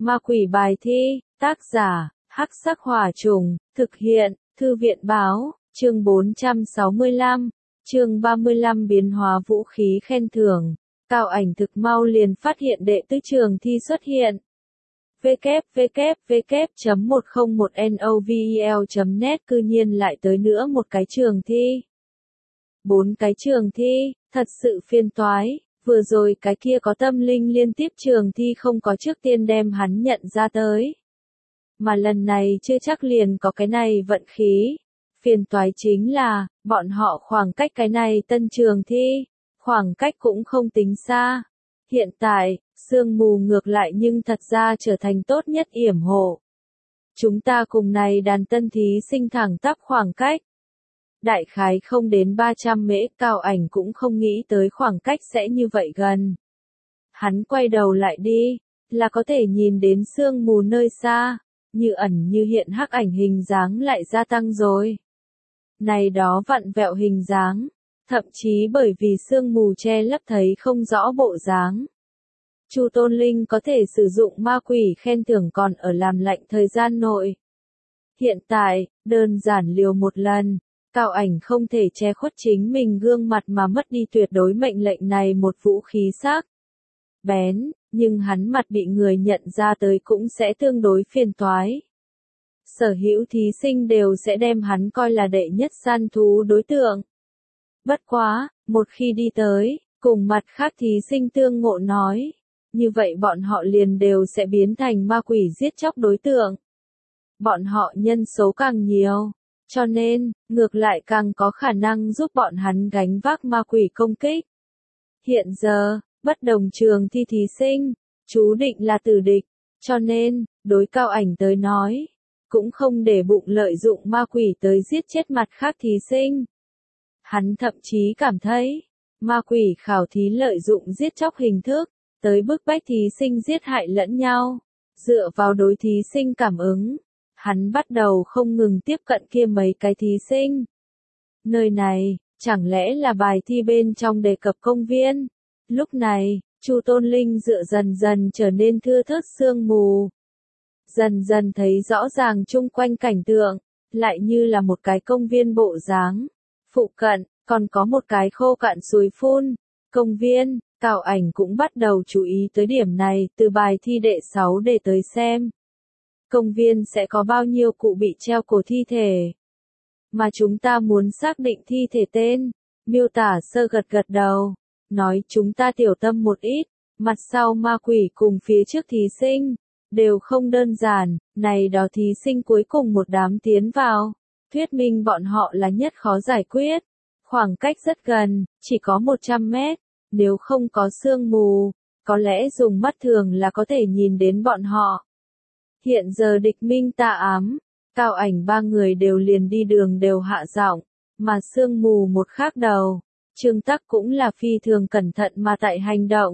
Ma quỷ bài thi, tác giả, Hắc Sắc Hỏa Trùng, thực hiện, Thư viện báo, chương 465, chương 35 biến hóa vũ khí khen thưởng. Cao Ảnh thực mau liền phát hiện đệ tứ trường thi xuất hiện. www.101novel.net cư nhiên lại tới nữa một cái trường thi. 4 cái trường thi, thật sự phiền toái. Vừa rồi cái kia có tâm linh liên tiếp trường thi không có trước tiên đem hắn nhận ra tới. Mà lần này chưa chắc liền có cái này vận khí. Phiền toái chính là, bọn họ khoảng cách cái này tân trường thi, khoảng cách cũng không tính xa. Hiện tại, sương mù ngược lại nhưng thật ra trở thành tốt nhất yểm hộ. Chúng ta cùng này đàn tân thí sinh thẳng tắp khoảng cách. Đại khái không đến 300 mễ, Cao Ảnh cũng không nghĩ tới khoảng cách sẽ như vậy gần. Hắn quay đầu lại đi, là có thể nhìn đến sương mù nơi xa, như ẩn như hiện hắc ảnh hình dáng lại gia tăng rồi. Này đó vặn vẹo hình dáng, thậm chí bởi vì sương mù che lấp thấy không rõ bộ dáng. Chu Tôn Linh có thể sử dụng ma quỷ khen thưởng còn ở làm lạnh thời gian nội. Hiện tại, đơn giản liều một lần. Cao Ảnh không thể che khuất chính mình gương mặt mà mất đi tuyệt đối mệnh lệnh này một vũ khí sắc bén, nhưng hắn mặt bị người nhận ra tới cũng sẽ tương đối phiền toái. Sở hữu thí sinh đều sẽ đem hắn coi là đệ nhất săn thú đối tượng. Bất quá, một khi đi tới, cùng mặt khác thí sinh tương ngộ nói, như vậy bọn họ liền đều sẽ biến thành ma quỷ giết chóc đối tượng. Bọn họ nhân số càng nhiều. Cho nên, ngược lại càng có khả năng giúp bọn hắn gánh vác ma quỷ công kích. Hiện giờ, bất đồng trường thi thí sinh, chú định là tử địch, cho nên, đối Cao Ảnh tới nói, cũng không để bụng lợi dụng ma quỷ tới giết chết mặt khác thí sinh. Hắn thậm chí cảm thấy, ma quỷ khảo thí lợi dụng giết chóc hình thức, tới bức bách thí sinh giết hại lẫn nhau, dựa vào đối thí sinh cảm ứng. Hắn bắt đầu không ngừng tiếp cận kia mấy cái thí sinh. Nơi này, chẳng lẽ là bài thi bên trong đề cập công viên? Lúc này, Chu Tôn Linh dựa dần dần trở nên thưa thớt sương mù. Dần dần thấy rõ ràng chung quanh cảnh tượng, lại như là một cái công viên bộ dáng. Phụ cận, còn có một cái khô cạn suối phun. Công viên, Cao Ảnh cũng bắt đầu chú ý tới điểm này từ bài thi đệ 6 để tới xem. Công viên sẽ có bao nhiêu cụ bị treo cổ thi thể. Mà chúng ta muốn xác định thi thể tên, miêu tả sơ gật gật đầu, nói chúng ta tiểu tâm một ít, mặt sau ma quỷ cùng phía trước thí sinh, đều không đơn giản, này đó thí sinh cuối cùng một đám tiến vào, thuyết minh bọn họ là nhất khó giải quyết, khoảng cách rất gần, chỉ có 100 mét, nếu không có sương mù, có lẽ dùng mắt thường là có thể nhìn đến bọn họ. Hiện giờ địch minh tà ám, Cao Ảnh ba người đều liền đi đường đều hạ giọng, mà sương mù một khác đầu, Trương Tắc cũng là phi thường cẩn thận mà tại hành động.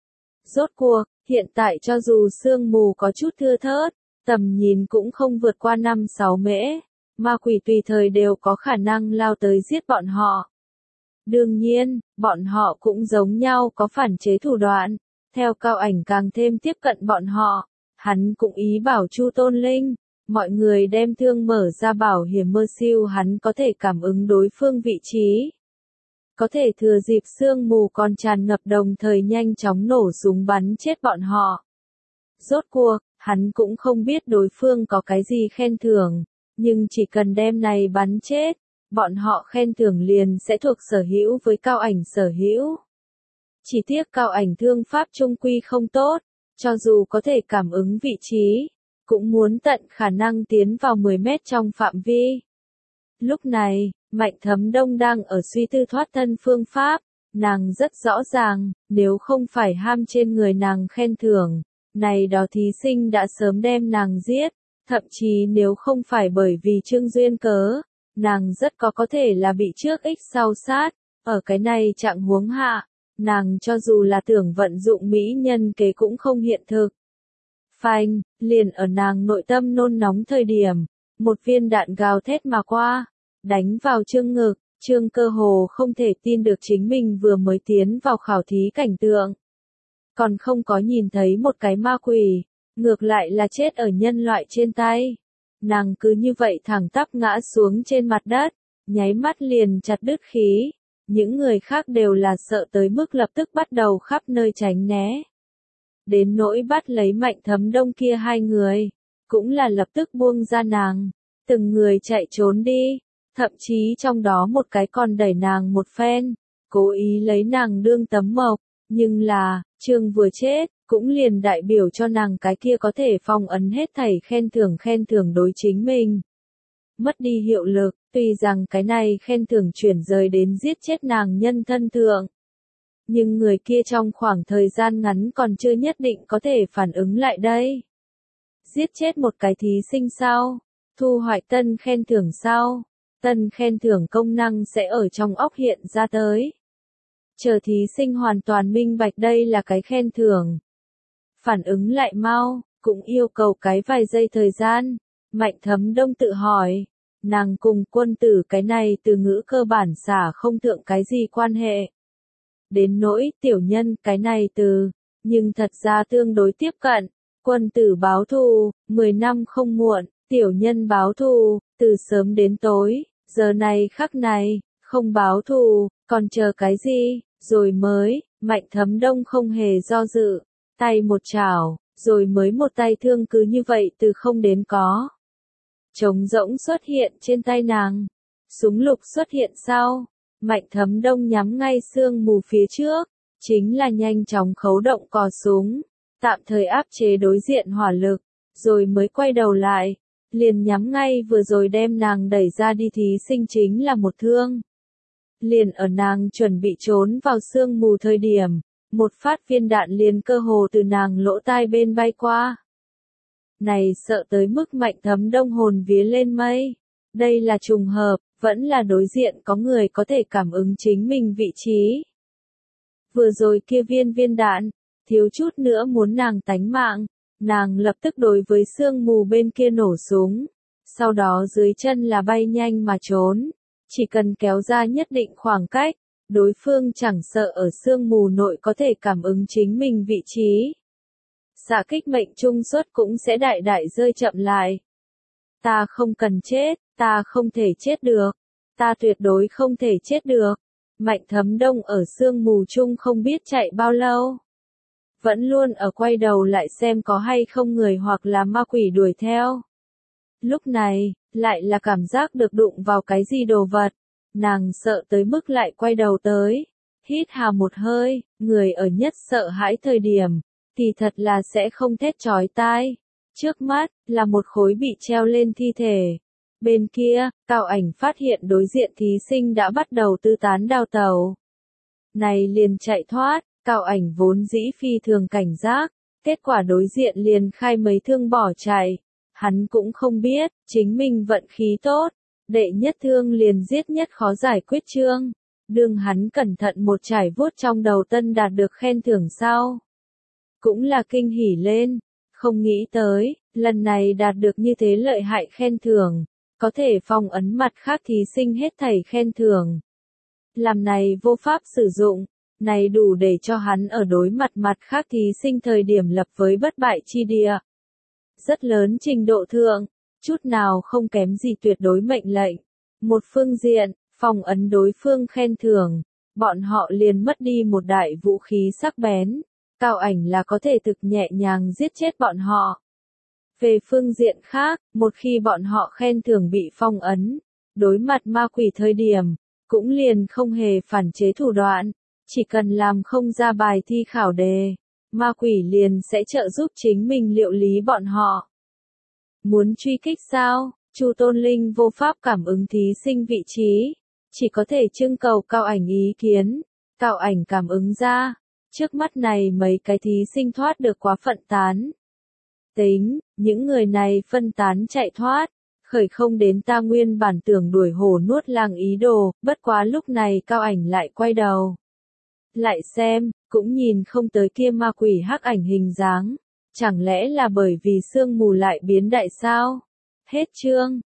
Rốt cuộc, hiện tại cho dù sương mù có chút thưa thớt, tầm nhìn cũng không vượt qua 5-6 mễ, ma quỷ tùy thời đều có khả năng lao tới giết bọn họ. Đương nhiên, bọn họ cũng giống nhau có phản chế thủ đoạn, theo Cao Ảnh càng thêm tiếp cận bọn họ. Hắn cũng ý bảo Chu Tôn Linh, mọi người đem thương mở ra bảo hiểm mơ siêu hắn có thể cảm ứng đối phương vị trí. Có thể thừa dịp sương mù còn tràn ngập đồng thời nhanh chóng nổ súng bắn chết bọn họ. Rốt cuộc, hắn cũng không biết đối phương có cái gì khen thưởng, nhưng chỉ cần đem này bắn chết, bọn họ khen thưởng liền sẽ thuộc sở hữu với Cao Ảnh sở hữu. Chỉ tiếc Cao Ảnh thương pháp trung quy không tốt. Cho dù có thể cảm ứng vị trí, cũng muốn tận khả năng tiến vào 10 mét trong phạm vi. Lúc này, Mạnh Thấm Đông đang ở suy tư thoát thân phương pháp, nàng rất rõ ràng, nếu không phải ham trên người nàng khen thưởng, này đó thí sinh đã sớm đem nàng giết, thậm chí nếu không phải bởi vì Trương Duyên cớ, nàng rất có thể là bị trước ích sau sát, ở cái này trạng huống hạ. Nàng cho dù là tưởng vận dụng mỹ nhân kế cũng không hiện thực. Phanh, liền ở nàng nội tâm nôn nóng thời điểm, một viên đạn gào thét mà qua, đánh vào Trương ngực, Trương cơ hồ không thể tin được chính mình vừa mới tiến vào khảo thí cảnh tượng. Còn không có nhìn thấy một cái ma quỷ, ngược lại là chết ở nhân loại trên tay. Nàng cứ như vậy thẳng tắp ngã xuống trên mặt đất, nháy mắt liền chặt đứt khí. Những người khác đều là sợ tới mức lập tức bắt đầu khắp nơi tránh né. Đến nỗi bắt lấy Mạnh Thấm Đông kia hai người, cũng là lập tức buông ra nàng, từng người chạy trốn đi, thậm chí trong đó một cái còn đẩy nàng một phen, cố ý lấy nàng đương tấm mộc, nhưng là, Trương vừa chết, cũng liền đại biểu cho nàng cái kia có thể phong ấn hết thảy khen thưởng đối chính mình. Mất đi hiệu lực, tuy rằng cái này khen thưởng chuyển rời đến giết chết nàng nhân thân thượng. Nhưng người kia trong khoảng thời gian ngắn còn chưa nhất định có thể phản ứng lại đây. Giết chết một cái thí sinh sau, thu hoạch tân khen thưởng sau, tân khen thưởng công năng sẽ ở trong óc hiện ra tới. Chờ thí sinh hoàn toàn minh bạch đây là cái khen thưởng. Phản ứng lại mau, cũng yêu cầu cái vài giây thời gian. Mạnh Thấm Đông tự hỏi, nàng cùng quân tử cái này từ ngữ cơ bản xả không thượng cái gì quan hệ. Đến nỗi tiểu nhân cái này từ, nhưng thật ra tương đối tiếp cận. Quân tử báo thù, 10 năm không muộn, tiểu nhân báo thù, từ sớm đến tối, giờ này khắc này, không báo thù, còn chờ cái gì, rồi mới, Mạnh Thấm Đông không hề do dự, tay một chảo, rồi mới một tay thương cứ như vậy từ không đến có. Trống rỗng xuất hiện trên tay nàng, súng lục xuất hiện sau, Mạnh Thấm Đông nhắm ngay sương mù phía trước, chính là nhanh chóng khấu động cò súng, tạm thời áp chế đối diện hỏa lực, rồi mới quay đầu lại, liền nhắm ngay vừa rồi đem nàng đẩy ra đi thí sinh chính là một thương. Liền ở nàng chuẩn bị trốn vào sương mù thời điểm, một phát viên đạn liền cơ hồ từ nàng lỗ tai bên bay qua. Này sợ tới mức Mạnh Thấm Đông hồn vía lên mây. Đây là trùng hợp, vẫn là đối diện có người có thể cảm ứng chính mình vị trí. Vừa rồi kia viên đạn, thiếu chút nữa muốn nàng tánh mạng, nàng lập tức đối với sương mù bên kia nổ súng, sau đó dưới chân là bay nhanh mà trốn, chỉ cần kéo ra nhất định khoảng cách, đối phương chẳng sợ ở sương mù nội có thể cảm ứng chính mình vị trí. Xạ kích mệnh trung suất cũng sẽ đại đại rơi chậm lại. Ta không cần chết, ta không thể chết được, ta tuyệt đối không thể chết được. Mạnh Thấm Đông ở sương mù chung không biết chạy bao lâu. Vẫn luôn ở quay đầu lại xem có hay không người hoặc là ma quỷ đuổi theo. Lúc này, lại là cảm giác được đụng vào cái gì đồ vật. Nàng sợ tới mức lại quay đầu tới. Hít hà một hơi, người ở nhất sợ hãi thời điểm, thì thật là sẽ không thét chói tai. Trước mắt, là một khối bị treo lên thi thể. Bên kia, Cao Ảnh phát hiện đối diện thí sinh đã bắt đầu tư tán đào tẩu. Này liền chạy thoát, Cao Ảnh vốn dĩ phi thường cảnh giác, kết quả đối diện liền khai mấy thương bỏ chạy. Hắn cũng không biết, chính mình vận khí tốt, đệ nhất thương liền giết nhất khó giải quyết chương. Đương hắn cẩn thận một trải vuốt trong đầu tân đạt được khen thưởng sau. Cũng là kinh hỉ lên, không nghĩ tới, lần này đạt được như thế lợi hại khen thưởng, có thể phong ấn mặt khác thí sinh hết thảy khen thưởng. Làm này vô pháp sử dụng, này đủ để cho hắn ở đối mặt mặt khác thí sinh thời điểm lập với bất bại chi địa. Rất lớn trình độ thượng, chút nào không kém gì tuyệt đối mệnh lệnh. Một phương diện, phong ấn đối phương khen thưởng, bọn họ liền mất đi một đại vũ khí sắc bén. Cao Ảnh là có thể thực nhẹ nhàng giết chết bọn họ. Về phương diện khác, một khi bọn họ khen thưởng bị phong ấn, đối mặt ma quỷ thời điểm, cũng liền không hề phản chế thủ đoạn, chỉ cần làm không ra bài thi khảo đề, ma quỷ liền sẽ trợ giúp chính mình liệu lý bọn họ. Muốn truy kích sao? Chu Tôn Linh vô pháp cảm ứng thí sinh vị trí, chỉ có thể trưng cầu Cao Ảnh ý kiến. Cao Ảnh cảm ứng ra, trước mắt này mấy cái thí sinh thoát được quá phận tán. Tính, những người này phân tán chạy thoát, khởi không đến ta nguyên bản tưởng đuổi hổ nuốt lang ý đồ, bất quá lúc này Cao Ảnh lại quay đầu. Lại xem, cũng nhìn không tới kia ma quỷ hắc ảnh hình dáng, chẳng lẽ là bởi vì sương mù lại biến đại sao? Hết chương.